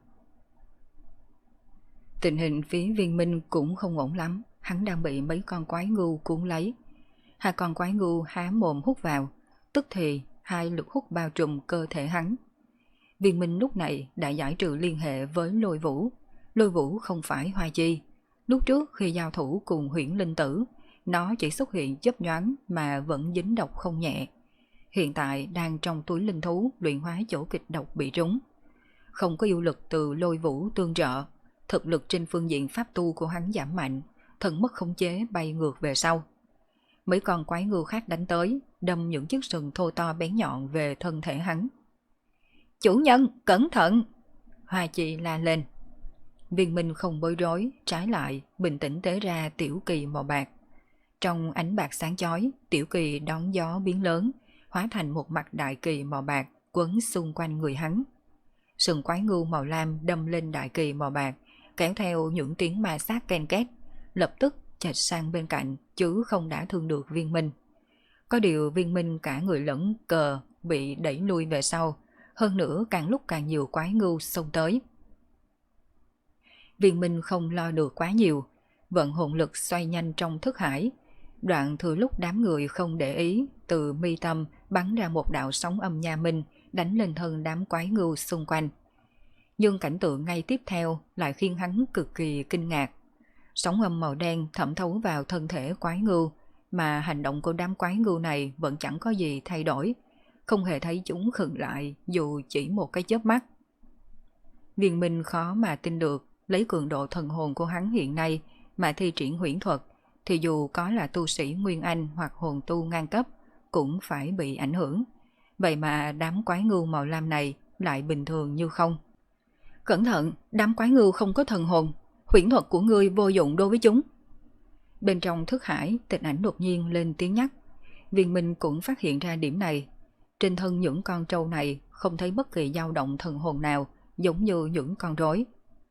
Tình hình phía Viên Minh cũng không ổn lắm, hắn đang bị mấy con quái ngưu cuốn lấy. Hai con quái ngưu há mồm hút vào, tức thì hai lực hút bao trùm cơ thể hắn. Viên Minh lúc này đã giải trừ liên hệ với Lôi Vũ. Lôi Vũ không phải Hoa Di. Lúc trước khi giao thủ cùng Huyễn Linh Tử, nó chỉ xuất hiện chớp nhoáng mà vẫn dính độc không nhẹ. Hiện tại đang trong túi linh thú luyện hóa chỗ kịch độc bị trúng. Không có yêu lực từ Lôi Vũ tương trợ, thực lực trên phương diện pháp tu của hắn giảm mạnh, thần mất khống chế bay ngược về sau. Mấy con quái ngưu khác đánh tới, đâm những chiếc sừng thô to bén nhọn về thân thể hắn. Chủ nhân, cẩn thận! Hoa Chi la lên. Viên Minh không bối rối, trái lại bình tĩnh tế ra tiểu kỳ màu bạc. Trong ánh bạc sáng chói, tiểu kỳ đón gió biến lớn, hóa thành một mặt đại kỳ màu bạc quấn xung quanh người hắn. Sừng quái ngưu màu lam đâm lên đại kỳ màu bạc, kéo theo những tiếng ma sát ken két, lập tức chệch sang bên cạnh chứ không đã thương được Viên Minh. Có điều Viên Minh cả người lẫn cờ bị đẩy lui về sau, hơn nữa càng lúc càng nhiều quái ngưu xông tới. Viên Minh không lo được quá nhiều, vận hồn lực xoay nhanh trong thức hải, đoạn thừa lúc đám người không để ý, từ mi tâm bắn ra một đạo sóng âm nha minh, đánh lên thân đám quái ngưu xung quanh. Nhưng cảnh tượng ngay tiếp theo lại khiến hắn cực kỳ kinh ngạc. Sóng âm màu đen thẩm thấu vào thân thể quái ngưu, mà hành động của đám quái ngưu này vẫn chẳng có gì thay đổi, không hề thấy chúng khựng lại dù chỉ một cái chớp mắt. Viên Minh khó mà tin được, lấy cường độ thần hồn của hắn hiện nay mà thi triển huyễn thuật, thì dù có là tu sĩ Nguyên Anh hoặc hồn tu ngang cấp cũng phải bị ảnh hưởng. Vậy mà đám quái ngưu màu lam này lại bình thường như không. Cẩn thận, đám quái ngưu không có thần hồn, huyễn thuật của ngươi vô dụng đối với chúng. Bên trong thức hải, Tịch Ảnh đột nhiên lên tiếng nhắc. Viên Minh cũng phát hiện ra điểm này. Trên thân những con trâu này không thấy bất kỳ dao động thần hồn nào, giống như những con rối.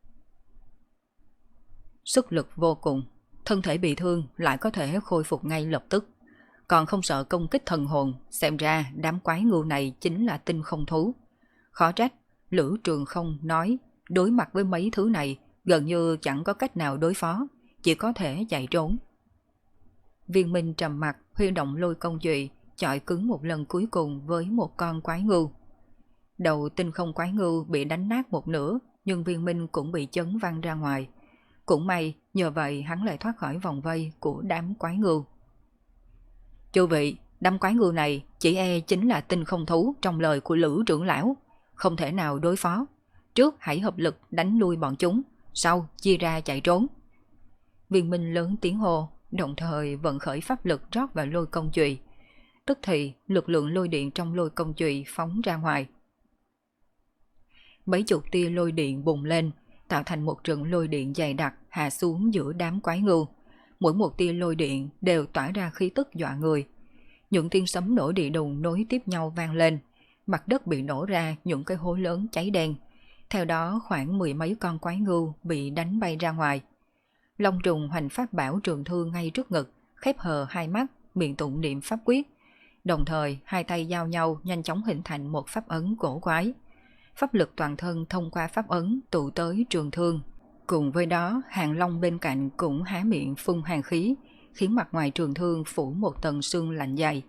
Sức lực vô cùng, thân thể bị thương lại có thể khôi phục ngay lập tức. Còn không sợ công kích thần hồn, xem ra đám quái ngưu này chính là tinh không thú. Khó trách, Lữ Trường Không nói, đối mặt với mấy thứ này gần như chẳng có cách nào đối phó, chỉ có thể chạy trốn. Viên Minh trầm mặt, huy động lôi công chùy, chọi cứng một lần cuối cùng với một con quái ngưu. Đầu tinh không quái ngưu bị đánh nát một nửa, nhưng Viên Minh cũng bị chấn văng ra ngoài. Cũng may, nhờ vậy hắn lại thoát khỏi vòng vây của đám quái ngưu. Chư vị, đám quái ngưu này chỉ e chính là tinh không thú trong lời của Lữ trưởng lão, không thể nào đối phó. Trước hãy hợp lực đánh lui bọn chúng, sau chia ra chạy trốn. Viên Minh lớn tiếng hô, đồng thời vận khởi pháp lực rót vào lôi công chùy. Tức thì lực lượng lôi điện trong lôi công chùy phóng ra ngoài. Mấy chục tia lôi điện bùng lên, tạo thành một trận lôi điện dày đặc hạ xuống giữa đám quái ngưu. Mỗi một tia lôi điện đều tỏa ra khí tức dọa người. Những tiếng sấm nổ địa đùng nối tiếp nhau vang lên, mặt đất bị nổ ra những cái hố lớn cháy đen. Theo đó khoảng 10 mấy con quái ngưu bị đánh bay ra ngoài. Long trùng hoành pháp bảo trường thương ngay trước ngực, khép hờ hai mắt, miệng tụng niệm pháp quyết. Đồng thời hai tay giao nhau nhanh chóng hình thành một pháp ấn cổ quái. Pháp lực toàn thân thông qua pháp ấn tụ tới trường thương. Cùng với đó, hàng long bên cạnh cũng há miệng phun hàng khí, khiến mặt ngoài trường thương phủ một tầng sương lạnh dày.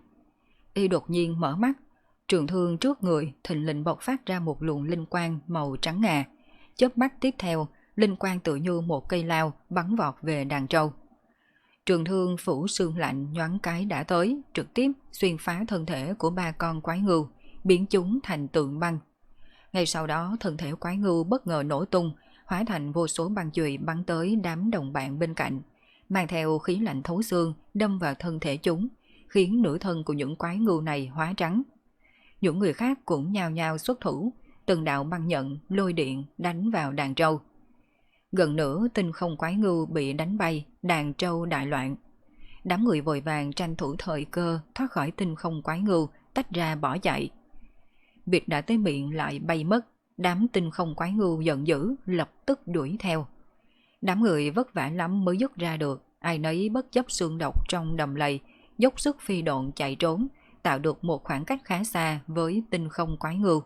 Y đột nhiên mở mắt, trường thương trước người thình lình bộc phát ra một luồng linh quang màu trắng ngà. Chớp mắt tiếp theo, linh quang tự như một cây lao bắn vọt về đàn trâu. Trường thương phủ sương lạnh nhoáng cái đã tới, trực tiếp xuyên phá thân thể của ba con quái ngưu, biến chúng thành tượng băng. Ngay sau đó, thân thể quái ngưu bất ngờ nổ tung, hóa thành vô số băng chùy bắn tới đám đồng bạn bên cạnh, mang theo khí lạnh thấu xương đâm vào thân thể chúng, khiến nửa thân của những quái ngưu này hóa trắng. Những người khác cũng nhao nhao xuất thủ, từng đạo băng nhận, lôi điện đánh vào đàn trâu. Gần nửa tinh không quái ngưu bị đánh bay, đàn trâu đại loạn. Đám người vội vàng tranh thủ thời cơ thoát khỏi tinh không quái ngưu, tách ra bỏ chạy. Việc đã tới miệng lại bay mất, đám tinh không quái ngưu giận dữ lập tức đuổi theo. Đám người vất vả lắm mới dứt ra được, ai nấy bất chấp xương độc trong đầm lầy, dốc sức phi độn chạy trốn, tạo được một khoảng cách khá xa với tinh không quái ngưu.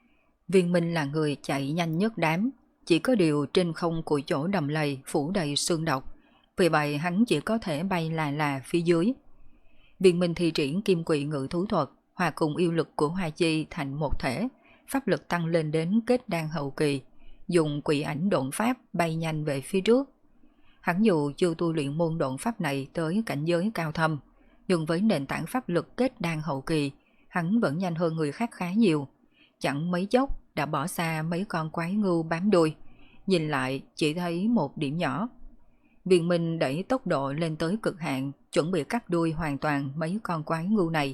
Viên Minh là người chạy nhanh nhất đám, chỉ có điều trên không của chỗ đầm lầy phủ đầy xương độc, vì vậy hắn chỉ có thể bay là phía dưới. Viên Minh thi triển kim quỷ ngự thú thuật, hòa cùng yêu lực của Hoa Chi thành một thể, pháp lực tăng lên đến kết đan hậu kỳ, dùng quỷ ảnh độn pháp bay nhanh về phía trước. Hắn dù chưa tu luyện môn độn pháp này tới cảnh giới cao thâm, nhưng với nền tảng pháp lực kết đan hậu kỳ, hắn vẫn nhanh hơn người khác khá nhiều. Chẳng mấy chốc đã bỏ xa mấy con quái ngưu bám đuôi, nhìn lại chỉ thấy một điểm nhỏ. Viên Minh đẩy tốc độ lên tới cực hạn, chuẩn bị cắt đuôi hoàn toàn mấy con quái ngưu này.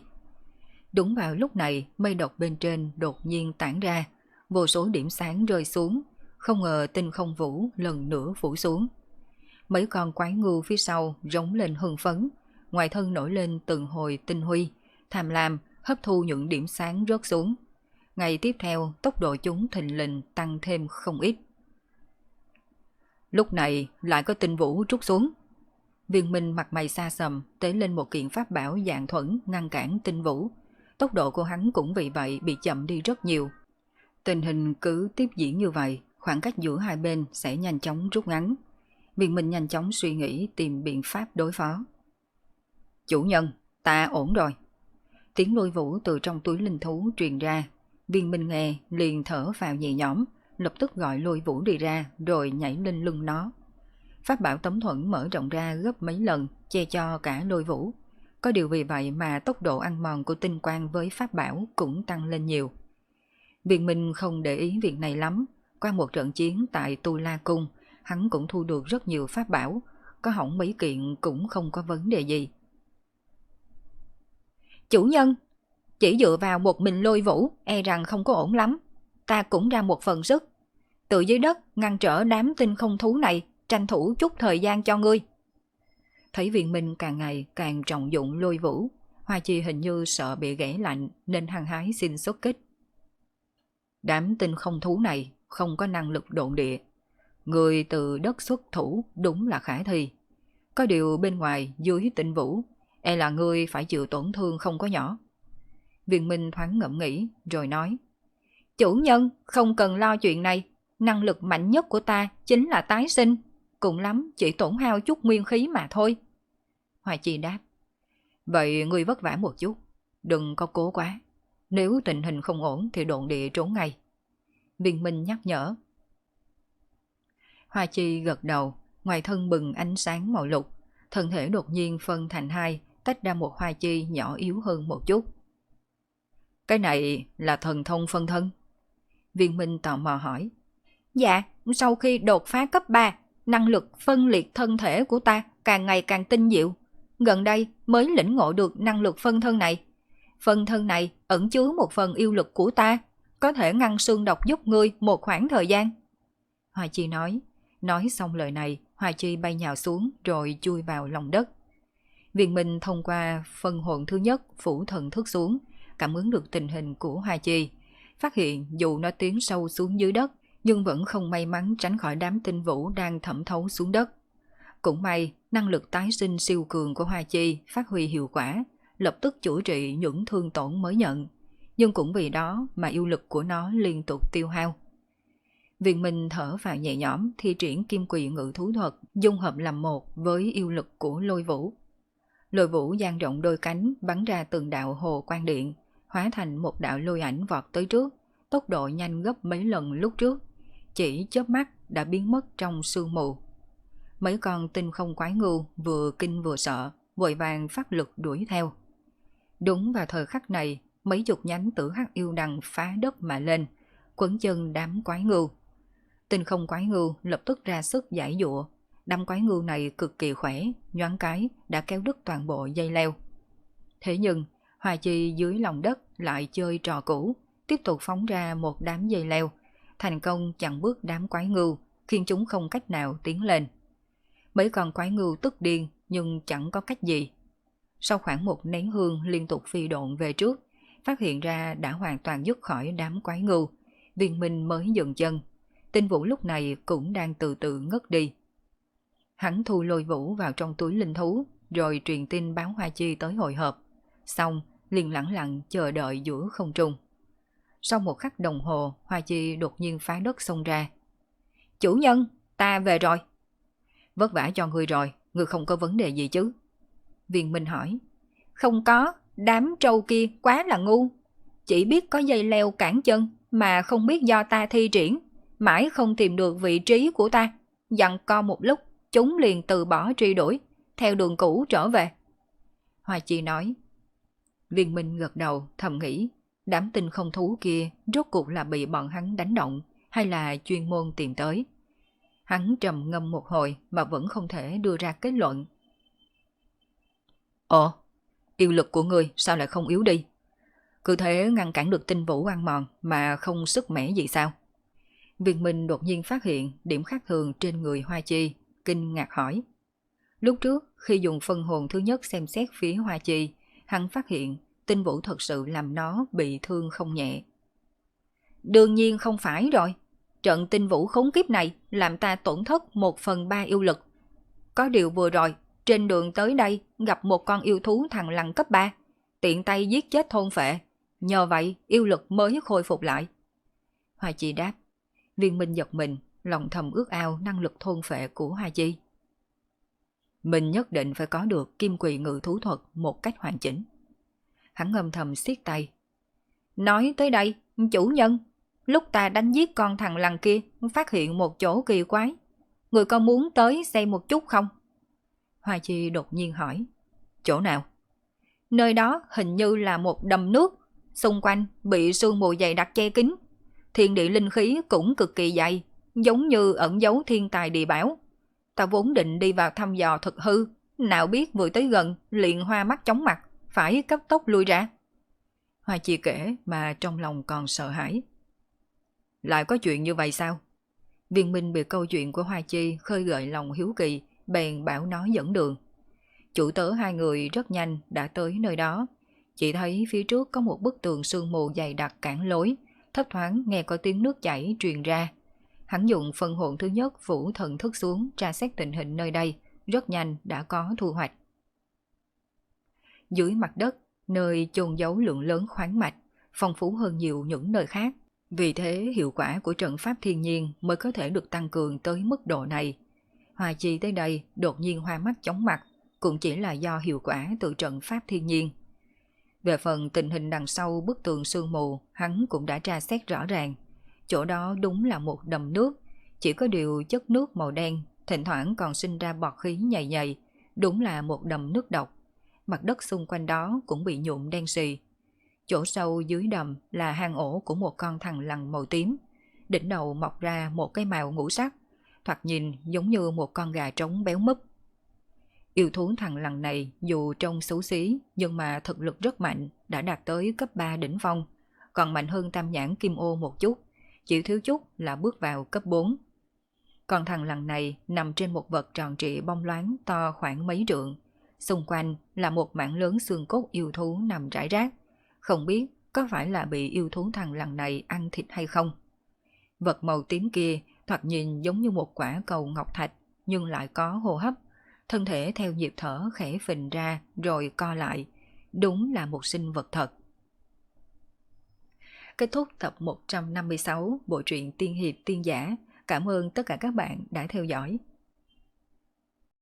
Đúng vào lúc này, mây độc bên trên đột nhiên tản ra, vô số điểm sáng rơi xuống, không ngờ tinh không vũ lần nữa phủ xuống. Mấy con quái ngưu phía sau rống lên hưng phấn, ngoài thân nổi lên từng hồi tinh huy, tham lam hấp thu những điểm sáng rớt xuống. Ngày tiếp theo, tốc độ chúng thình lình tăng thêm không ít. Lúc này lại có tinh vũ trút xuống. Viên Minh mặt mày xa sầm, tế lên một kiện pháp bảo dạng thuẫn ngăn cản tinh vũ. Tốc độ của hắn cũng vì vậy bị chậm đi rất nhiều. Tình hình cứ tiếp diễn như vậy, khoảng cách giữa hai bên sẽ nhanh chóng rút ngắn. Viên Minh nhanh chóng suy nghĩ tìm biện pháp đối phó. Chủ nhân, ta ổn rồi. Tiếng lôi vũ từ trong túi linh thú truyền ra. Viên Minh nghe liền thở vào nhẹ nhõm, lập tức gọi lôi vũ đi ra rồi nhảy lên lưng nó. Pháp bảo tấm thuẫn mở rộng ra gấp mấy lần, che cho cả lôi vũ. Có điều vì vậy mà tốc độ ăn mòn của tinh quang với pháp bảo cũng tăng lên nhiều. Viên Minh không để ý việc này lắm. Qua một trận chiến tại Tu La Cung, hắn cũng thu được rất nhiều pháp bảo, có hỏng mấy kiện cũng không có vấn đề gì. Chủ nhân, chỉ dựa vào một mình Lôi Vũ e rằng không có ổn lắm. Ta cũng ra một phần sức. Từ dưới đất ngăn trở đám tinh không thú này, tranh thủ chút thời gian cho ngươi. Thấy Viên Minh càng ngày càng trọng dụng Lôi Vũ, Hoa Chi hình như sợ bị ghẻ lạnh nên hăng hái xin xuất kích. Đám tinh không thú này không có năng lực độn địa. Người từ đất xuất thủ đúng là khả thi. Có điều bên ngoài dưới tinh vũ, e là ngươi phải chịu tổn thương không có nhỏ. Viên Minh thoáng ngẫm nghĩ rồi nói: Chủ nhân không cần lo chuyện này. Năng lực mạnh nhất của ta chính là tái sinh. Cùng lắm chỉ tổn hao chút nguyên khí mà thôi. Hoa Chi đáp: Vậy ngươi vất vả một chút, đừng có cố quá. Nếu tình hình không ổn thì độn địa trốn ngay. Viên Minh nhắc nhở. Hoa Chi gật đầu, ngoài thân bừng ánh sáng màu lục, thân thể đột nhiên phân thành hai, tách ra một Hoa Chi nhỏ yếu hơn một chút. Cái này là thần thông phân thân? Viên Minh tò mò hỏi. Dạ, sau khi đột phá cấp 3, năng lực phân liệt thân thể của ta càng ngày càng tinh diệu. Gần đây mới lĩnh ngộ được năng lực phân thân này. Phân thân này ẩn chứa một phần yêu lực của ta, có thể ngăn xương độc giúp ngươi một khoảng thời gian. Hoa Chi nói. Nói xong lời này, Hoa Chi bay nhào xuống rồi chui vào lòng đất. Viên Minh thông qua phân hồn thứ nhất phủ thần thức xuống, cảm ứng được tình hình của Hoa Chi, phát hiện dù nó tiến sâu xuống dưới đất nhưng vẫn không may mắn tránh khỏi đám tinh vũ đang thẩm thấu xuống đất. Cũng may, năng lực tái sinh siêu cường của Hoa Chi phát huy hiệu quả, lập tức chữa trị những thương tổn mới nhận, nhưng cũng vì đó mà yêu lực của nó liên tục tiêu hao. Viên Minh thở vào nhẹ nhõm thi triển Kim Quỳ Ngự Thú Thuật, dung hợp làm một với yêu lực của Lôi Vũ. Lôi Vũ dang rộng đôi cánh bắn ra từng đạo hồ quang điện, hóa thành một đạo lôi ảnh vọt tới trước, tốc độ nhanh gấp mấy lần lúc trước, chỉ chớp mắt đã biến mất trong sương mù. Mấy con tinh không quái ngưu vừa kinh vừa sợ, vội vàng phát lực đuổi theo. Đúng vào thời khắc này, mấy chục nhánh tử hắc yêu đằng phá đất mà lên, quấn chân đám quái ngưu. Tinh không quái ngưu lập tức ra sức giải dụa. Đám quái ngưu này cực kỳ khỏe, nhoáng cái đã kéo đứt toàn bộ dây leo. Thế nhưng, Hoa Chi dưới lòng đất lại chơi trò cũ, tiếp tục phóng ra một đám dây leo, thành công chặn bước đám quái ngưu, khiến chúng không cách nào tiến lên. Mấy con quái ngưu tức điên nhưng chẳng có cách gì. Sau khoảng một nén hương liên tục phi độn về trước, phát hiện ra đã hoàn toàn dứt khỏi đám quái ngưu, Viên Minh mới dừng chân. Tinh Vũ lúc này cũng đang từ từ ngất đi. Hắn thu Lôi Vũ vào trong túi linh thú, rồi truyền tin báo Hoa Chi tới hội họp. Xong, liền lẳng lặng chờ đợi giữa không trung. Sau một khắc đồng hồ, Hoa Chi đột nhiên phá đất xông ra. Chủ nhân, ta về rồi. Vất vả cho ngươi rồi, ngươi không có vấn đề gì chứ? Viên Minh hỏi. Không có, đám trâu kia quá là ngu. Chỉ biết có dây leo cản chân, mà không biết do ta thi triển. Mãi không tìm được vị trí của ta. Giằng co một lúc, chúng liền từ bỏ truy đuổi, theo đường cũ trở về. Hoa Chi nói. Viên Minh gật đầu thầm nghĩ, đám tinh không thú kia rốt cuộc là bị bọn hắn đánh động hay là chuyên môn tìm tới. Hắn trầm ngâm một hồi mà vẫn không thể đưa ra kết luận. Ồ, yêu lực của ngươi sao lại không yếu đi? Cứ thế ngăn cản được tinh vũ ăn mòn mà không sức mẻ gì sao? Viên Minh đột nhiên phát hiện điểm khác thường trên người Hoa Chi, kinh ngạc hỏi. Lúc trước khi dùng phân hồn thứ nhất xem xét phía Hoa Chi, hắn phát hiện tinh vũ thật sự làm nó bị thương không nhẹ. Đương nhiên không phải rồi. Trận tinh vũ khốn kiếp này làm ta tổn thất 1/3 yêu lực. Có điều vừa rồi, trên đường tới đây gặp một con yêu thú thằn lằn cấp 3, tiện tay giết chết thôn phệ. Nhờ vậy yêu lực mới khôi phục lại. Hoa Chi đáp. Viên Minh giật mình, lòng thầm ước ao năng lực thôn phệ của Hoa Chi. Mình nhất định phải có được Kim Quỳ Ngự Thú Thuật một cách hoàn chỉnh. Hắn âm thầm siết tay. Nói tới đây, chủ nhân, lúc ta đánh giết con thằn lằn kia, phát hiện một chỗ kỳ quái. Người có muốn tới xem một chút không? Hoa Chi đột nhiên hỏi. Chỗ nào? Nơi đó hình như là một đầm nước, xung quanh bị sương mù dày đặc che kín. Thiên địa linh khí cũng cực kỳ dày, giống như ẩn giấu thiên tài địa bảo. Ta vốn định đi vào thăm dò thực hư, nào biết vừa tới gần liền hoa mắt chóng mặt, phải cấp tốc lui ra. Hoa Chi kể mà trong lòng còn sợ hãi. Lại có chuyện như vậy sao? Viên Minh bị câu chuyện của Hoa Chi khơi gợi lòng hiếu kỳ, bèn bảo nó dẫn đường. Chủ tớ hai người rất nhanh đã tới nơi đó. Chỉ thấy phía trước có một bức tường sương mù dày đặc cản lối, thấp thoáng nghe có tiếng nước chảy truyền ra. Hắn dùng phân hồn thứ nhất phủ thần thức xuống tra xét tình hình nơi đây, rất nhanh đã có thu hoạch. Dưới mặt đất, nơi chôn giấu lượng lớn khoáng mạch, phong phú hơn nhiều những nơi khác. Vì thế hiệu quả của trận pháp thiên nhiên mới có thể được tăng cường tới mức độ này. Hoa Chi tới đây đột nhiên hoa mắt chóng mặt, cũng chỉ là do hiệu quả từ trận pháp thiên nhiên. Về phần tình hình đằng sau bức tường sương mù, hắn cũng đã tra xét rõ ràng. Chỗ đó đúng là một đầm nước, chỉ có điều chất nước màu đen, thỉnh thoảng còn sinh ra bọt khí nhầy nhầy, đúng là một đầm nước độc. Mặt đất xung quanh đó cũng bị nhuộm đen xì. Chỗ sâu dưới đầm là hang ổ của một con thằn lằn màu tím, đỉnh đầu mọc ra một cái mào ngũ sắc, thoạt nhìn giống như một con gà trống béo múp. Yêu thú thằn lằn này dù trông xấu xí nhưng mà thực lực rất mạnh, đã đạt tới cấp 3 đỉnh phong, còn mạnh hơn tam nhãn kim ô một chút, chỉ thiếu chút là bước vào cấp 4. Con thằn lằn này nằm trên một vật tròn trịa bóng loáng to khoảng mấy trượng, xung quanh là một mảng lớn xương cốt yêu thú nằm rải rác, không biết có phải là bị yêu thú thằn lằn này ăn thịt hay không. Vật màu tím kia thoạt nhìn giống như một quả cầu ngọc thạch nhưng lại có hô hấp, thân thể theo nhịp thở khẽ phình ra rồi co lại, đúng là một sinh vật thật. Kết thúc tập 156 bộ truyện Tiên hiệp tiên giả. Cảm ơn tất cả các bạn đã theo dõi.